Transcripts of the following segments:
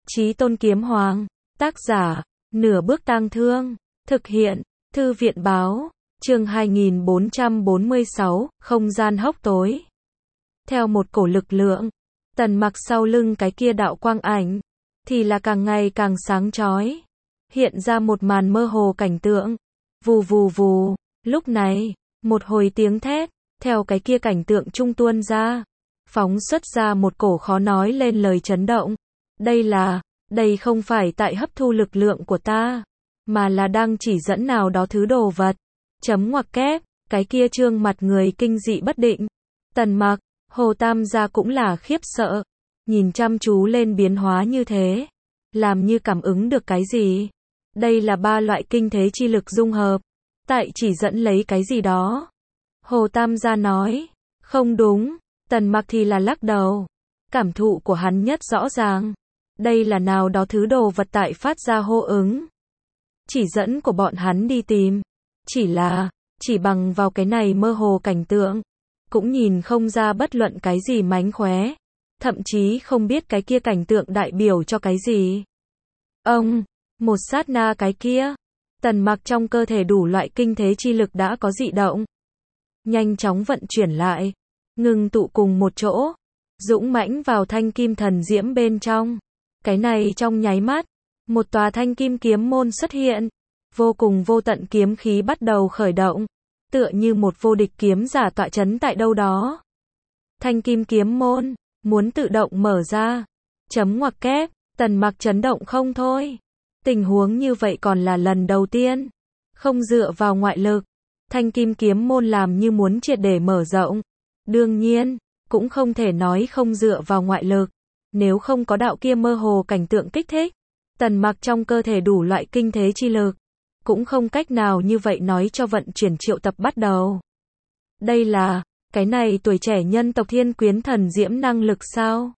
Chí Tôn Kiếm Hoàng, tác giả, Nửa Bước Tang Thương, thực hiện, Thư viện báo, chương 2446, không gian hốc tối. Theo một cổ lực lượng, Tần Mặc sau lưng cái kia đạo quang ảnh, thì là càng ngày càng sáng chói, hiện ra một màn mơ hồ cảnh tượng. Vù vù vù, lúc này, một hồi tiếng thét, theo cái kia cảnh tượng trung tuôn ra, phóng xuất ra một cổ khó nói lên lời chấn động. Đây không phải tại hấp thu lực lượng của ta, mà là đang chỉ dẫn nào đó thứ đồ vật. Chấm ngoặc kép, cái kia trương mặt người kinh dị bất định. Tần Mặc, Hồ Tam gia cũng là khiếp sợ, nhìn chăm chú lên biến hóa như thế, làm như cảm ứng được cái gì. Đây là ba loại kinh thế chi lực dung hợp, tại chỉ dẫn lấy cái gì đó. Hồ Tam gia nói, không đúng. Tần Mặc thì là lắc đầu. Cảm thụ của hắn nhất rõ ràng, đây là nào đó thứ đồ vật tại phát ra hô ứng. Chỉ dẫn của bọn hắn đi tìm, chỉ bằng vào cái này mơ hồ cảnh tượng, cũng nhìn không ra bất luận cái gì mánh khóe, thậm chí không biết cái kia cảnh tượng đại biểu cho cái gì. Một sát na cái kia, Tần Mặc trong cơ thể đủ loại kinh thế chi lực đã có dị động, nhanh chóng vận chuyển lại, ngừng tụ cùng một chỗ, dũng mãnh vào thanh kim thần diễm bên trong. Cái này trong nháy mắt, một tòa thanh kim kiếm môn xuất hiện, vô cùng vô tận kiếm khí bắt đầu khởi động, tựa như một vô địch kiếm giả tọa chấn tại đâu đó. Thanh kim kiếm môn muốn tự động mở ra. Chấm ngoặc kép, Tần Mặc chấn động không thôi. Tình huống như vậy còn là lần đầu tiên, không dựa vào ngoại lực, thanh kim kiếm môn làm như muốn triệt để mở rộng. Đương nhiên, cũng không thể nói không dựa vào ngoại lực, nếu không có đạo kia mơ hồ cảnh tượng kích thích, Tần Mặc trong cơ thể đủ loại kinh thế chi lực, cũng không cách nào như vậy nói cho vận chuyển triệu tập bắt đầu. Đây là, cái này tuổi trẻ nhân tộc thiên quyến thần diễm năng lực sao?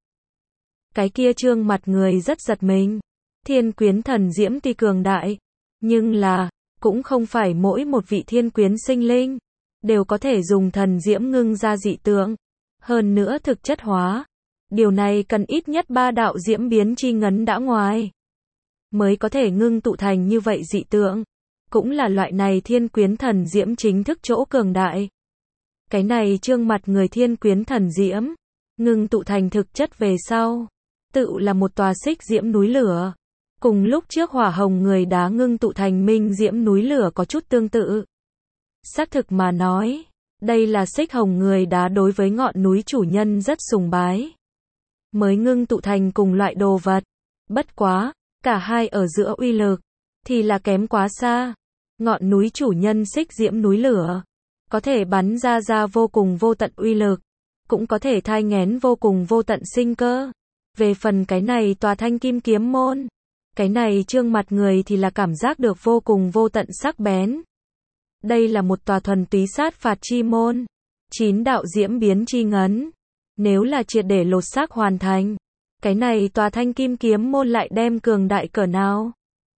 Cái kia trương mặt người rất giật mình. Thiên quyến thần diễm tuy cường đại, nhưng là, cũng không phải mỗi một vị thiên quyến sinh linh đều có thể dùng thần diễm ngưng ra dị tượng, hơn nữa thực chất hóa. Điều này cần ít nhất 3 đạo diễm biến chi ngấn đã ngoài, mới có thể ngưng tụ thành như vậy dị tượng. Cũng là loại này thiên quyến thần diễm chính thức chỗ cường đại. Cái này trương mặt người thiên quyến thần diễm, ngưng tụ thành thực chất về sau, tự là một tòa xích diễm núi lửa. Cùng lúc trước hỏa hồng người đá ngưng tụ thành minh diễm núi lửa có chút tương tự. Xác thực mà nói, đây là xích hồng người đá đối với ngọn núi chủ nhân rất sùng bái, mới ngưng tụ thành cùng loại đồ vật. Bất quá, cả hai ở giữa uy lực thì là kém quá xa. Ngọn núi chủ nhân xích diễm núi lửa có thể bắn ra vô cùng vô tận uy lực, cũng có thể thai nghén vô cùng vô tận sinh cơ. Về phần cái này tòa thanh kim kiếm môn, cái này trương mặt người thì là cảm giác được vô cùng vô tận sắc bén. Đây là một tòa thuần túy sát phạt chi môn, 9 đạo diễm biến chi ngấn. Nếu là triệt để lột xác hoàn thành, cái này tòa thanh kim kiếm môn lại đem cường đại cỡ nào?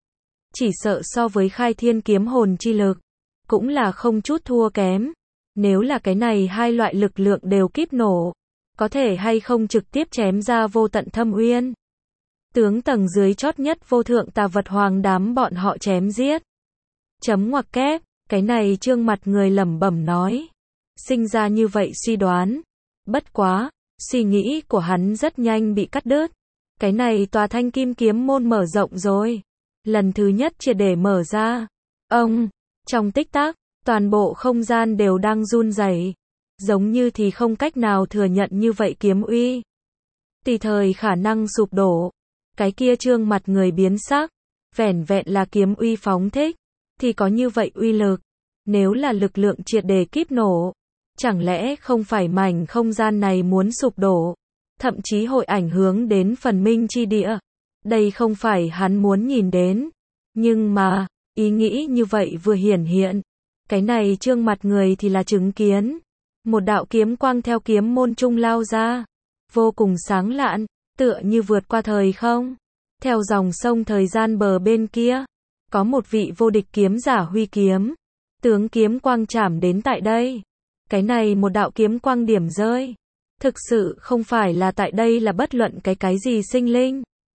Chỉ sợ so với khai thiên kiếm hồn chi lực, cũng là không chút thua kém. Nếu là cái này hai loại lực lượng đều kíp nổ, có thể hay không trực tiếp chém ra vô tận thâm uyên. Tướng tầng dưới chót nhất vô thượng tà vật hoàng đám bọn họ chém giết. Chấm ngoặc kép, cái này trương mặt người lẩm bẩm nói. Sinh ra như vậy suy đoán. Bất quá, suy nghĩ của hắn rất nhanh bị cắt đứt. Cái này tòa thanh kim kiếm môn mở rộng rồi. Lần thứ nhất triệt để mở ra. Trong tích tắc, toàn bộ không gian đều đang run rẩy, giống như thì không cách nào thừa nhận như vậy kiếm uy. Tùy thời khả năng sụp đổ. Cái kia trương mặt người biến sắc, vẻn vẹn là kiếm uy phóng thích, thì có như vậy uy lực. Nếu là lực lượng triệt để kíp nổ, chẳng lẽ không phải mảnh không gian này muốn sụp đổ, thậm chí hội ảnh hưởng đến phần minh chi địa. Đây không phải hắn muốn nhìn đến. Nhưng mà, ý nghĩ như vậy vừa hiển hiện, cái này trương mặt người thì là chứng kiến. Một đạo kiếm quang theo kiếm môn trung lao ra, vô cùng sáng lạn, tựa như vượt qua thời không. Theo dòng sông thời gian bờ bên kia, có một vị vô địch kiếm giả huy kiếm. Tướng kiếm quang chạm đến tại đây. Cái này một đạo kiếm quang điểm rơi. Thực sự không phải là tại đây là bất luận cái gì sinh linh,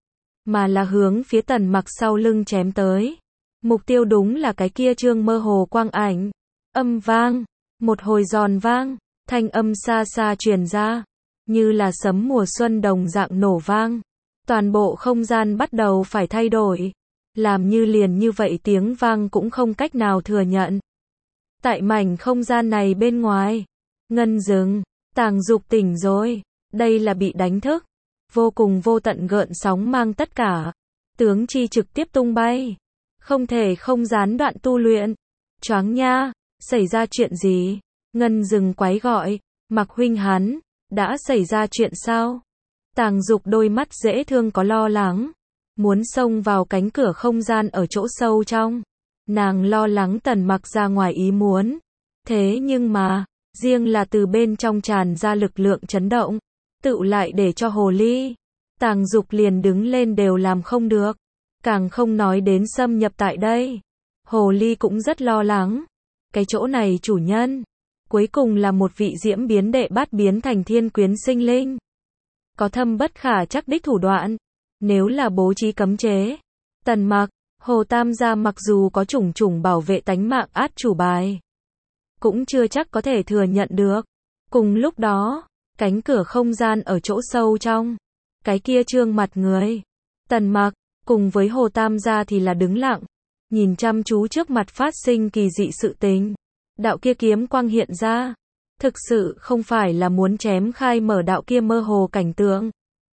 mà là hướng phía Tần Mặc sau lưng chém tới. Mục tiêu đúng là cái kia trương mơ hồ quang ảnh. Âm vang, một hồi giòn vang, thanh âm xa xa truyền ra, như là sấm mùa xuân đồng dạng nổ vang. Toàn bộ không gian bắt đầu phải thay đổi, làm như liền như vậy tiếng vang cũng không cách nào thừa nhận. Tại mảnh không gian này bên ngoài, Ngân Dừng, Tàng Dục tỉnh rồi, đây là bị đánh thức, vô cùng vô tận gợn sóng mang tất cả, tướng chi trực tiếp tung bay, không thể không gián đoạn tu luyện. Choáng nha, xảy ra chuyện gì? Ngân Dừng quái gọi, Mặc huynh hắn, đã xảy ra chuyện sao? Tàng Dục đôi mắt dễ thương có lo lắng, muốn xông vào cánh cửa không gian ở chỗ sâu trong. Nàng lo lắng Tần Mặc ra ngoài ý muốn. Thế nhưng mà, riêng là từ bên trong tràn ra lực lượng chấn động, tựu lại để cho hồ ly. Tàng Dục liền đứng lên đều làm không được, càng không nói đến xâm nhập tại đây. Hồ ly cũng rất lo lắng. Cái chỗ này chủ nhân, cuối cùng là một vị diễm biến đệ bát biến thành thiên quyến sinh linh. Có thâm bất khả chắc đích thủ đoạn. Nếu là bố trí cấm chế, Tần Mặc, Hồ Tam gia mặc dù có chủng chủng bảo vệ tánh mạng át chủ bài, cũng chưa chắc có thể thừa nhận được. Cùng lúc đó, cánh cửa không gian ở chỗ sâu trong, cái kia trương mặt người, Tần Mặc, cùng với Hồ Tam gia thì là đứng lặng, nhìn chăm chú trước mặt phát sinh kỳ dị sự tình. Đạo kia kiếm quang hiện ra, thực sự không phải là muốn chém khai mở đạo kia mơ hồ cảnh tượng,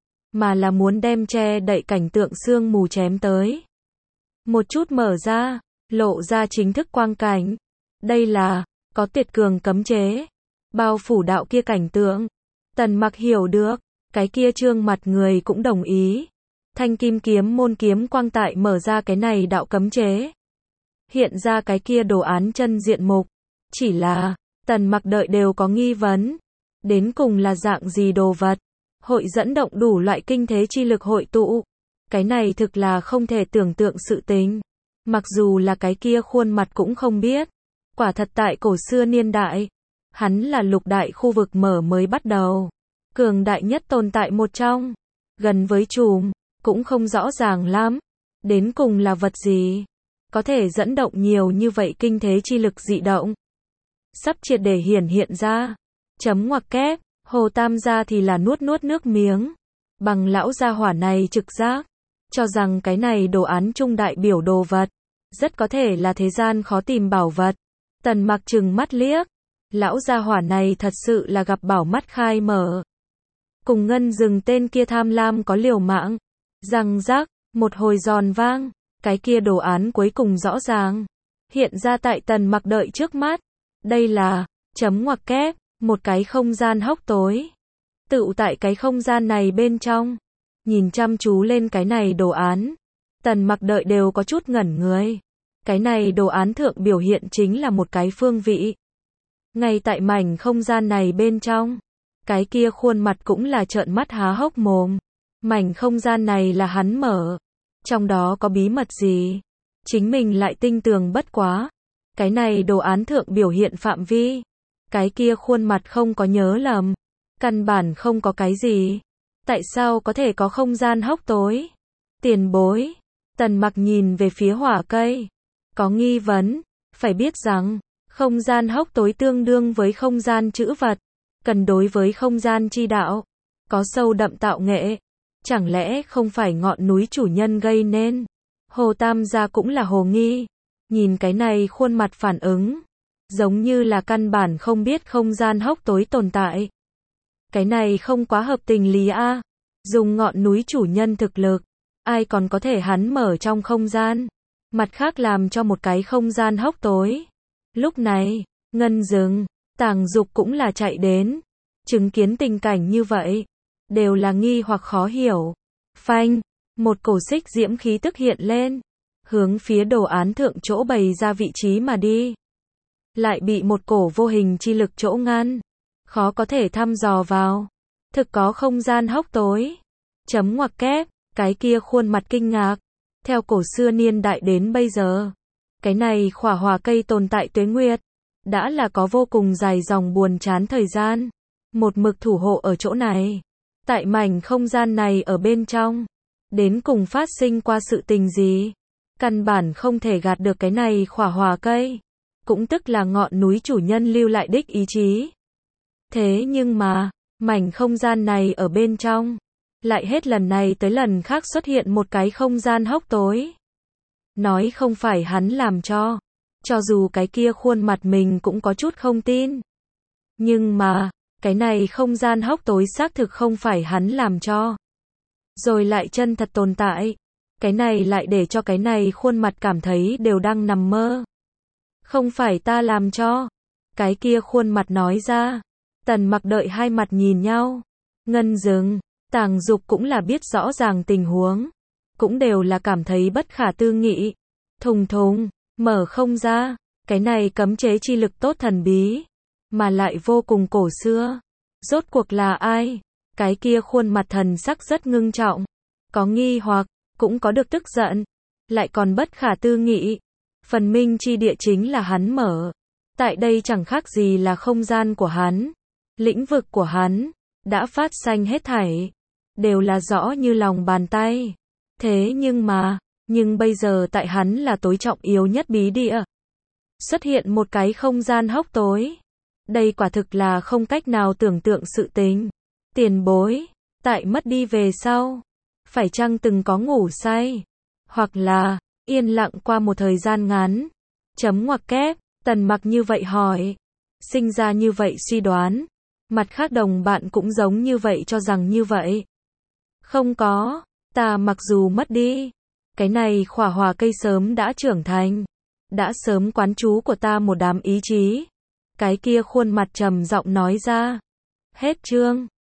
mà là muốn đem che đậy cảnh tượng sương mù chém tới. Một chút mở ra, lộ ra chính thức quang cảnh. Đây là, có tuyệt cường cấm chế, bao phủ đạo kia cảnh tượng. Tần Mặc hiểu được, cái kia trương mặt người cũng đồng ý. Thanh kim kiếm môn kiếm quang tại mở ra cái này đạo cấm chế. Hiện ra cái kia đồ án chân diện mục. Chỉ là, Tần Mặc đợi đều có nghi vấn. Đến cùng là dạng gì đồ vật? Hội dẫn động đủ loại kinh thế chi lực hội tụ. Cái này thực là không thể tưởng tượng sự tình. Mặc dù là cái kia khuôn mặt cũng không biết. Quả thật tại cổ xưa niên đại, hắn là lục đại khu vực mở mới bắt đầu. Cường đại nhất tồn tại một trong. Gần với trùm, cũng không rõ ràng lắm. Đến cùng là vật gì? Có thể dẫn động nhiều như vậy kinh thế chi lực dị động. Sắp triệt để hiển hiện ra. Chấm ngoặc kép, Hồ Tam gia thì là nuốt nuốt nước miếng. Bằng lão gia hỏa này trực giác, cho rằng cái này đồ án trung đại biểu đồ vật, rất có thể là thế gian khó tìm bảo vật. Tần Mặc trừng mắt liếc, lão gia hỏa này thật sự là gặp bảo mắt khai mở. Cùng Ngân Dừng tên kia tham lam có liều mạng. Răng rắc, một hồi giòn vang, cái kia đồ án cuối cùng rõ ràng hiện ra tại Tần Mặc đợi trước mắt. Đây là, chấm ngoặc kép, một cái không gian hốc tối. Tựu tại cái không gian này bên trong, nhìn chăm chú lên cái này đồ án, Tần Mặc đợi đều có chút ngẩn người. Cái này đồ án thượng biểu hiện chính là một cái phương vị. Ngay tại mảnh không gian này bên trong, cái kia khuôn mặt cũng là trợn mắt há hốc mồm. Mảnh không gian này là hắn mở. Trong đó có bí mật gì? Chính mình lại tinh tường bất quá. Cái này đồ án thượng biểu hiện phạm vi. Cái kia khuôn mặt không có nhớ lầm. Căn bản không có cái gì. Tại sao có thể có không gian hốc tối? Tiền bối. Tần Mặc nhìn về phía hỏa cây. Có nghi vấn. Phải biết rằng, không gian hốc tối tương đương với không gian trữ vật. Cần đối với không gian chi đạo. Có sâu đậm tạo nghệ. Chẳng lẽ không phải ngọn núi chủ nhân gây nên? Hồ Tam gia cũng là hồ nghi. Nhìn cái này khuôn mặt phản ứng. Giống như là căn bản không biết không gian hốc tối tồn tại. Cái này không quá hợp tình lý a. Dùng ngọn núi chủ nhân thực lực, ai còn có thể hắn mở trong không gian. Mặt khác làm cho một cái không gian hốc tối. Lúc này, Ngân Dừng, Tàng Dục cũng là chạy đến. Chứng kiến tình cảnh như vậy, đều là nghi hoặc khó hiểu. Phanh, một cổ xích diễm khí tức hiện lên, hướng phía đồ án thượng chỗ bày ra vị trí mà đi. Lại bị một cổ vô hình chi lực chỗ ngăn, khó có thể thăm dò vào. Thực có không gian hốc tối. Chấm ngoặc kép, cái kia khuôn mặt kinh ngạc. Theo cổ xưa niên đại đến bây giờ, cái này khỏa hỏa cây tồn tại tuế nguyệt, đã là có vô cùng dài dòng buồn chán thời gian. Một mực thủ hộ ở chỗ này. Tại mảnh không gian này ở bên trong, đến cùng phát sinh qua sự tình gì? Căn bản không thể gạt được cái này khỏa hòa cây, cũng tức là ngọn núi chủ nhân lưu lại đích ý chí. Thế nhưng mà, mảnh không gian này ở bên trong, lại hết lần này tới lần khác xuất hiện một cái không gian hốc tối. Nói không phải hắn làm cho dù cái kia khuôn mặt mình cũng có chút không tin. Nhưng mà, cái này không gian hốc tối xác thực không phải hắn làm cho. Rồi lại chân thật tồn tại. Cái này lại để cho cái này khuôn mặt cảm thấy đều đang nằm mơ. Không phải ta làm cho. Cái kia khuôn mặt nói ra. Tần Mặc đợi hai mặt nhìn nhau. Ngân Dừng, Tàng Dục cũng là biết rõ ràng tình huống. Cũng đều là cảm thấy bất khả tư nghị. Thùng thùng, mở không ra. Cái này cấm chế chi lực tốt thần bí. Mà lại vô cùng cổ xưa. Rốt cuộc là ai? Cái kia khuôn mặt thần sắc rất ngưng trọng. Có nghi hoặc, cũng có được tức giận. Lại còn bất khả tư nghị. Phần minh chi địa chính là hắn mở. Tại đây chẳng khác gì là không gian của hắn. Lĩnh vực của hắn. Đã phát sanh hết thảy. Đều là rõ như lòng bàn tay. Thế nhưng bây giờ tại hắn là tối trọng yếu nhất bí địa. Xuất hiện một cái không gian hốc tối. Đây quả thực là không cách nào tưởng tượng sự tình. Tiền bối, tại mất đi về sau, phải chăng từng có ngủ say, hoặc là yên lặng qua một thời gian ngắn. Chấm ngoặc kép, Tần Mặc như vậy hỏi, sinh ra như vậy suy đoán, mặt khác đồng bạn cũng giống như vậy cho rằng như vậy. Không có, ta mặc dù mất đi, cái này khỏa hòa cây sớm đã trưởng thành, đã sớm quán trú của ta một đám ý chí. Cái kia khuôn mặt trầm giọng nói ra. Hết chương.